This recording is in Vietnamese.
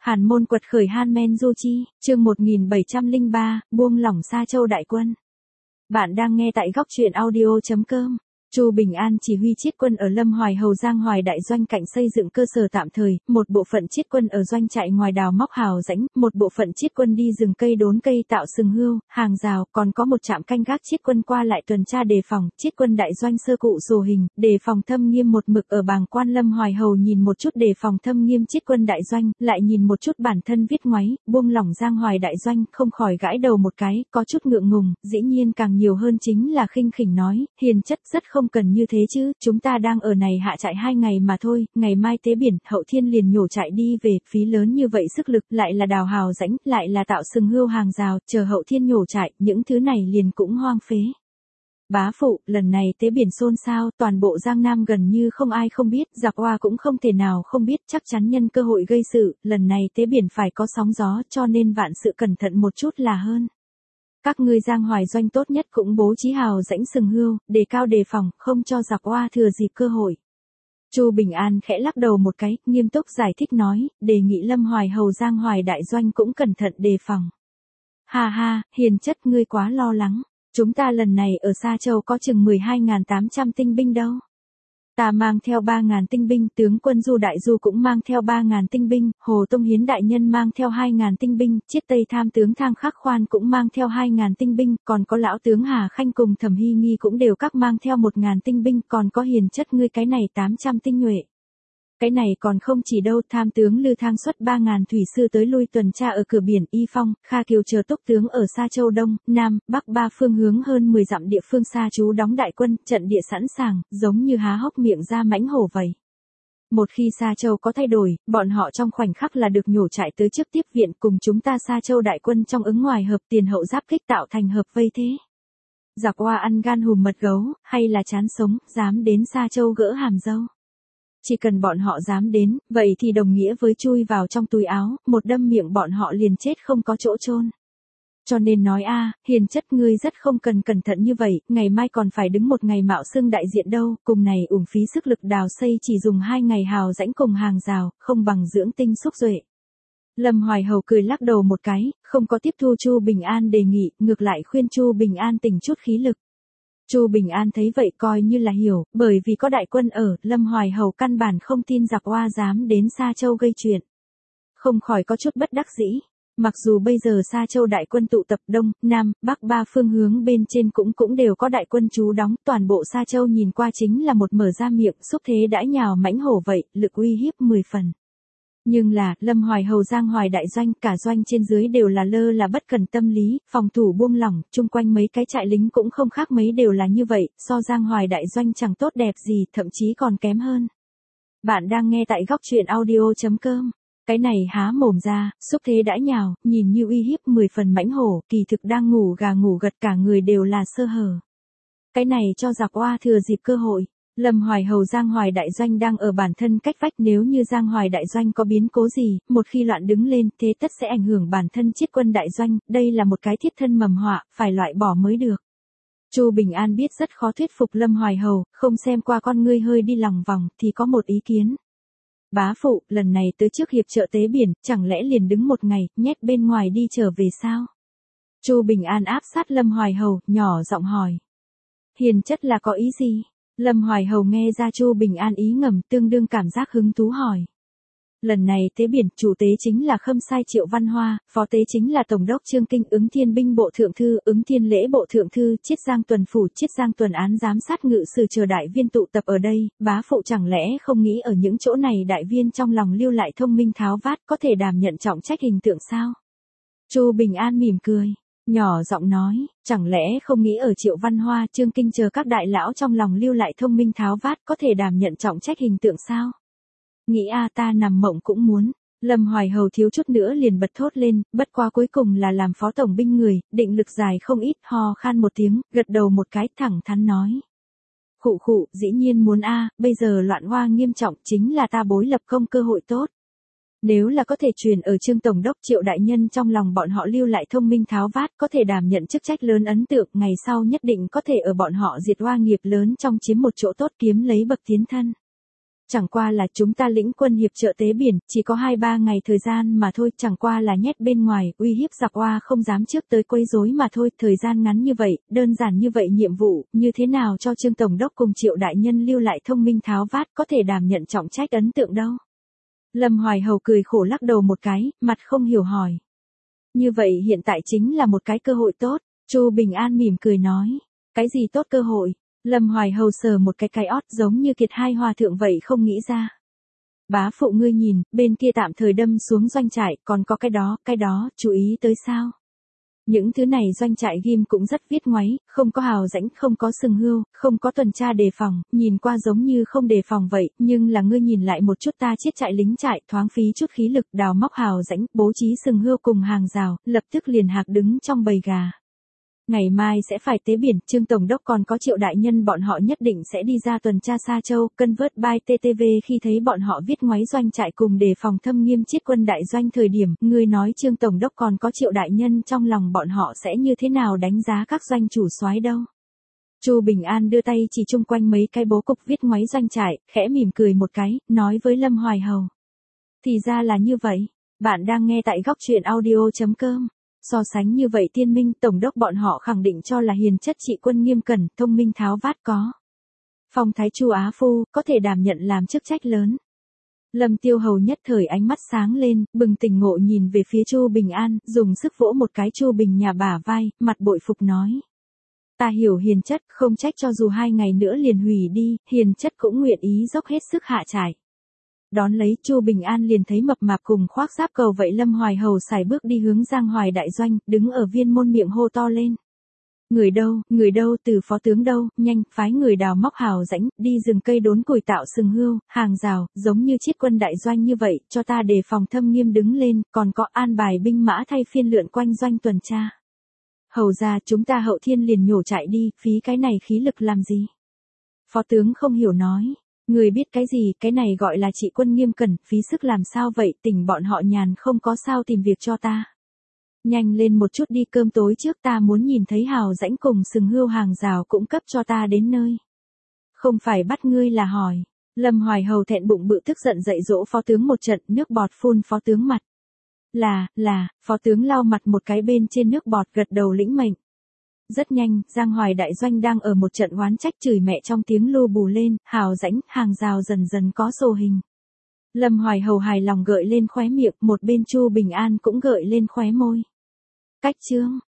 Hàn môn quật khởi Han Du Chi, chương 1703, buông lỏng Sa Châu đại quân. Bạn đang nghe tại góc truyện audio.com. Chu Bình An chỉ huy chiết quân ở Lâm Hoài Hầu Giang Hoài đại doanh cạnh xây dựng cơ sở tạm thời, một bộ phận chiết quân ở doanh trại ngoài đào móc hào rãnh, một bộ phận chiết quân đi rừng cây đốn cây tạo sừng hươu, hàng rào, còn có một trạm canh gác chiết quân qua lại tuần tra đề phòng, chiết quân đại doanh sơ cụ rồ hình, đề phòng thâm nghiêm một mực ở bàng quan Lâm Hoài Hầu nhìn một chút đề phòng thâm nghiêm chiết quân đại doanh, lại nhìn một chút bản thân viết ngoáy, buông lỏng Giang Hoài đại doanh, không khỏi gãi đầu một cái, có chút ngượng ngùng, dĩ nhiên càng nhiều hơn chính là khinh khỉnh nói, hiền chất rất không cần như thế chứ, chúng ta đang ở này hạ trại 2 ngày mà thôi, ngày mai tế biển, Hậu Thiên liền nhổ trại đi về, phí lớn như vậy sức lực, lại là đào hào rãnh, lại là tạo sừng hươu hàng rào, chờ Hậu Thiên nhổ trại, những thứ này liền cũng hoang phế. Bá phụ, lần này tế biển xôn xao, toàn bộ Giang Nam gần như không ai không biết, giặc Hoa cũng không thể nào không biết, chắc chắn nhân cơ hội gây sự, lần này tế biển phải có sóng gió, cho nên vạn sự cẩn thận một chút là hơn. Các ngươi Giang Hoài doanh tốt nhất cũng bố trí hào rãnh sừng hươu, đề cao đề phòng, không cho giặc Hoa thừa dịp cơ hội. Chu Bình An khẽ lắc đầu một cái, nghiêm túc giải thích nói, đề nghị Lâm Hoài Hầu Giang Hoài đại doanh cũng cẩn thận đề phòng. Ha ha, hiền chất ngươi quá lo lắng, chúng ta lần này ở Sa Châu có chừng 12.800 tinh binh đâu. Ta mang theo 3.000 tinh binh, tướng quân Du Đại Du cũng mang theo 3.000 tinh binh, Hồ Tông Hiến đại nhân mang theo 2.000 tinh binh, Chiết Tây tham tướng Thang Khắc Khoan cũng mang theo 2.000 tinh binh, còn có lão tướng Hà Khanh cùng Thẩm Hy Nghi cũng đều các mang theo 1.000 tinh binh, còn có hiền chất ngươi cái này 800 tinh nhuệ. Cái này còn không chỉ đâu, tham tướng Lư Thang xuất 3.000 thủy sư tới lui tuần tra ở cửa biển Y Phong, Kha Kiều chờ túc tướng ở Sa Châu Đông, Nam, Bắc ba phương hướng hơn 10 dặm địa phương xa trú đóng đại quân, trận địa sẵn sàng, giống như há hốc miệng ra mãnh hổ vậy. Một khi Sa Châu có thay đổi, bọn họ trong khoảnh khắc là được nhổ trại tới trước tiếp viện cùng chúng ta Sa Châu đại quân trong ứng ngoài hợp tiền hậu giáp kích tạo thành hợp vây thế. Giặc Hoa ăn gan hùm mật gấu, hay là chán sống, dám đến Sa Châu gỡ hàm dâu. Chỉ cần bọn họ dám đến, vậy thì đồng nghĩa với chui vào trong túi áo, một đâm miệng bọn họ liền chết không có chỗ chôn. Cho nên nói hiền chất ngươi rất không cần cẩn thận như vậy, ngày mai còn phải đứng một ngày mạo xưng đại diện đâu, cùng này uổng phí sức lực đào xây chỉ dùng 2 ngày hào rãnh cùng hàng rào, không bằng dưỡng tinh xúc duệ. Lâm Hoài Hầu cười lắc đầu một cái, không có tiếp thu Chu Bình An đề nghị, ngược lại khuyên Chu Bình An tỉnh chút khí lực. Chu Bình An thấy vậy coi như là hiểu, bởi vì có đại quân ở, Lâm Hoài Hầu căn bản không tin giặc Hoa dám đến Sa Châu gây chuyện. Không khỏi có chút bất đắc dĩ. Mặc dù bây giờ Sa Châu đại quân tụ tập Đông, Nam, Bắc ba phương hướng bên trên cũng đều có đại quân trú đóng, toàn bộ Sa Châu nhìn qua chính là một mở ra miệng, xúc thế đãi nhào mãnh hổ vậy, lực uy hiếp 10 phần. Nhưng là, Lâm Hoài Hầu Giang Hoài đại doanh, cả doanh trên dưới đều là lơ là bất cần tâm lý, phòng thủ buông lỏng, chung quanh mấy cái trại lính cũng không khác mấy đều là như vậy, so Giang Hoài đại doanh chẳng tốt đẹp gì, thậm chí còn kém hơn. Bạn đang nghe tại góc truyện audio.com. Cái này há mồm ra, xúc thế đãi nhào, nhìn như uy hiếp 10 phần mãnh hổ, kỳ thực đang ngủ gà ngủ gật cả người đều là sơ hở. Cái này cho giặc Hoa thừa dịp cơ hội. Lâm Hoài Hầu Giang Hoài đại doanh đang ở bản thân cách vách, nếu như Giang Hoài đại doanh có biến cố gì, một khi loạn đứng lên, thế tất sẽ ảnh hưởng bản thân chiết quân đại doanh, đây là một cái thiết thân mầm họa, phải loại bỏ mới được. Chu Bình An biết rất khó thuyết phục Lâm Hoài Hầu, không xem qua con ngươi hơi đi lòng vòng, thì có một ý kiến. Bá phụ, lần này tới trước hiệp trợ tế biển, chẳng lẽ liền đứng một ngày, nhét bên ngoài đi trở về sao? Chu Bình An áp sát Lâm Hoài Hầu, nhỏ giọng hỏi. Hiền chất là có ý gì? Lâm Hoài Hầu nghe ra Chu Bình An ý ngầm, tương đương cảm giác hứng thú hỏi. Lần này tế biển, chủ tế chính là Khâm Sai Triệu Văn Hoa, phó tế chính là Tổng đốc Trương Kinh, ứng thiên binh bộ thượng thư, ứng thiên lễ bộ thượng thư, Chiết Giang tuần phủ, Chiết Giang tuần án giám sát ngự sử chờ đại viên tụ tập ở đây, bá phụ chẳng lẽ không nghĩ ở những chỗ này đại viên trong lòng lưu lại thông minh tháo vát có thể đảm nhận trọng trách hình tượng sao? Chu Bình An mỉm cười. Nhỏ giọng nói, chẳng lẽ không nghĩ ở Triệu Văn Hoa, Trương Kinh chờ các đại lão trong lòng lưu lại thông minh tháo vát có thể đảm nhận trọng trách hình tượng sao? Nghĩ ta nằm mộng cũng muốn. Lâm Hoài Hầu thiếu chút nữa liền bật thốt lên, bất quá cuối cùng là làm phó tổng binh người, định lực dài không ít, ho khan một tiếng, gật đầu một cái, thẳng thắn nói. Khụ khụ, dĩ nhiên muốn bây giờ loạn hoa nghiêm trọng chính là ta bối lập công cơ hội tốt. Nếu là có thể truyền ở Trương Tổng đốc Triệu đại nhân trong lòng bọn họ lưu lại thông minh tháo vát, có thể đảm nhận chức trách lớn ấn tượng, ngày sau nhất định có thể ở bọn họ diệt hoa nghiệp lớn trong chiếm một chỗ tốt kiếm lấy bậc tiến thân. chẳng qua là chúng ta lĩnh quân hiệp trợ tế biển, chỉ có 2-3 ngày thời gian mà thôi, chẳng qua là nhét bên ngoài, uy hiếp giặc Oa không dám trước tới quấy rối mà thôi, thời gian ngắn như vậy, đơn giản như vậy nhiệm vụ, như thế nào cho Trương Tổng đốc cùng Triệu đại nhân lưu lại thông minh tháo vát có thể đảm nhận trọng trách ấn tượng đâu. Lâm Hoài Hầu cười khổ lắc đầu một cái, mặt không hiểu hỏi. Như vậy hiện tại chính là một cái cơ hội tốt, Chu Bình An mỉm cười nói. Cái gì tốt cơ hội? Lâm Hoài Hầu sờ một cái ót giống như kiệt hai hòa thượng vậy không nghĩ ra. Bá phụ ngươi nhìn, bên kia tạm thời đâm xuống doanh trại, còn có cái đó, chú ý tới sao? Những thứ này doanh trại ghim cũng rất viết ngoáy, không có hào rãnh, không có sừng hươu, không có tuần tra đề phòng, nhìn qua giống như không đề phòng vậy, nhưng là ngươi nhìn lại một chút ta chiết trại lính trại, thoáng phí chút khí lực đào móc hào rãnh, bố trí sừng hươu cùng hàng rào, lập tức liền hạc đứng trong bầy gà. Ngày mai sẽ phải tế biển, Trương Tổng đốc còn có Triệu đại nhân bọn họ nhất định sẽ đi ra tuần tra Sa Châu, cân vớt by TTV khi thấy bọn họ viết ngoáy doanh trại cùng đề phòng thâm nghiêm chiết quân đại doanh thời điểm, ngươi nói Trương Tổng đốc còn có Triệu đại nhân trong lòng bọn họ sẽ như thế nào đánh giá các doanh chủ soái đâu. Chu Bình An đưa tay chỉ chung quanh mấy cái bố cục viết ngoáy doanh trại, khẽ mỉm cười một cái, nói với Lâm Hoài Hầu. Thì ra là như vậy, bạn đang nghe tại góc truyện audio.com. So sánh như vậy Tiên Minh Tổng đốc bọn họ khẳng định cho là hiền chất trị quân nghiêm cẩn, thông minh tháo vát có. Phong thái Chu Á Phu, có thể đảm nhận làm chức trách lớn. Lâm Tiêu Hầu nhất thời ánh mắt sáng lên, bừng tỉnh ngộ nhìn về phía Chu Bình An, dùng sức vỗ một cái Chu Bình nhà bả vai, mặt bội phục nói. Ta hiểu hiền chất, không trách cho dù 2 ngày nữa liền hủy đi, hiền chất cũng nguyện ý dốc hết sức hạ trải. Đón lấy Chu Bình An liền thấy mập mạp cùng khoác giáp cầu vậy Lâm Hoài Hầu xài bước đi hướng Giang Hoài đại doanh, đứng ở viên môn miệng hô to lên. Người đâu, từ phó tướng đâu, nhanh, phái người đào móc hào rãnh, đi rừng cây đốn củi tạo sừng hươu, hàng rào, giống như chiết quân đại doanh như vậy, cho ta đề phòng thâm nghiêm đứng lên, còn có an bài binh mã thay phiên lượn quanh doanh tuần tra. Hầu ra chúng ta hậu thiên liền nhổ chạy đi, phí cái này khí lực làm gì? Phó tướng không hiểu nói. Người biết cái gì, cái này gọi là trị quân nghiêm cẩn, phí sức làm sao vậy, tỉnh bọn họ nhàn không có sao tìm việc cho ta. Nhanh lên một chút đi, cơm tối trước ta muốn nhìn thấy hào rãnh cùng sừng hươu hàng rào cũng cấp cho ta đến nơi. Không phải bắt ngươi là hỏi. Lâm Hoài Hầu thẹn bụng bự tức giận dạy dỗ phó tướng một trận, nước bọt phun phó tướng mặt. Phó tướng lau mặt một cái bên trên nước bọt gật đầu lĩnh mệnh. Rất nhanh, Giang Hoài đại doanh đang ở một trận oán trách chửi mẹ trong tiếng lô bù lên, hào rãnh, hàng rào dần dần có sổ hình. Lâm Hoài Hầu hài lòng gợi lên khóe miệng, một bên Chu Bình An cũng gợi lên khóe môi. Cách chương